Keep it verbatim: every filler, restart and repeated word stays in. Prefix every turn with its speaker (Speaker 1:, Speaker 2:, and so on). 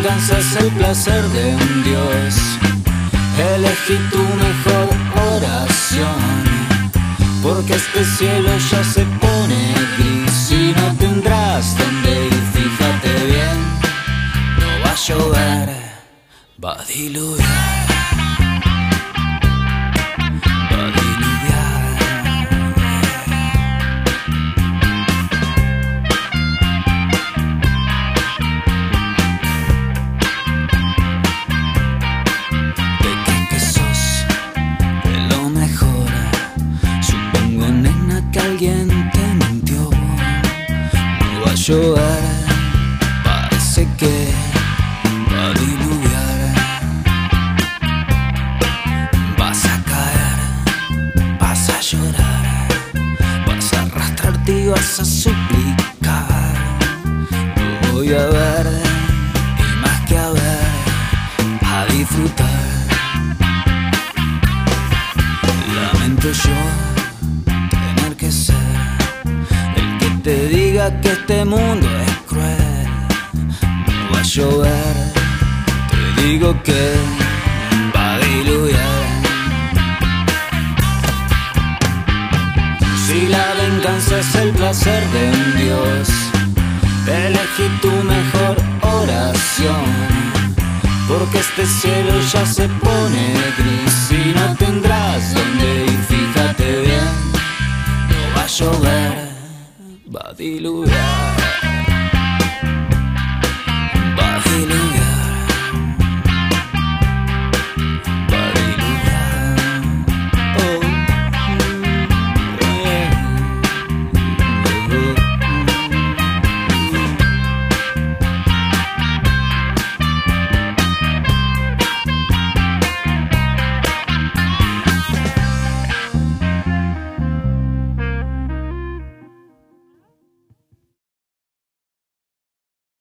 Speaker 1: venganza es el placer de un dios. Elegí tu mejor oración, porque este cielo ya se pone gris y no tendrás donde ir. Fíjate bien, no va a llover, va a diluviar. Alguien te mintió, no va a llover, parece que va a diluviar. Vas a caer, vas a llorar, vas a arrastrarte y vas a suplicar. Yo voy a ver, y más que a ver, a disfrutar. Lamento yo que ser el que te diga que este mundo es cruel. No va a llover, te digo que va a diluviar. Si la venganza es el placer de un dios, elegí tu mejor oración, porque este cielo ya se pone gris y no tendrás donde ir. Fíjate bien, va a llover, va a diluviar, va a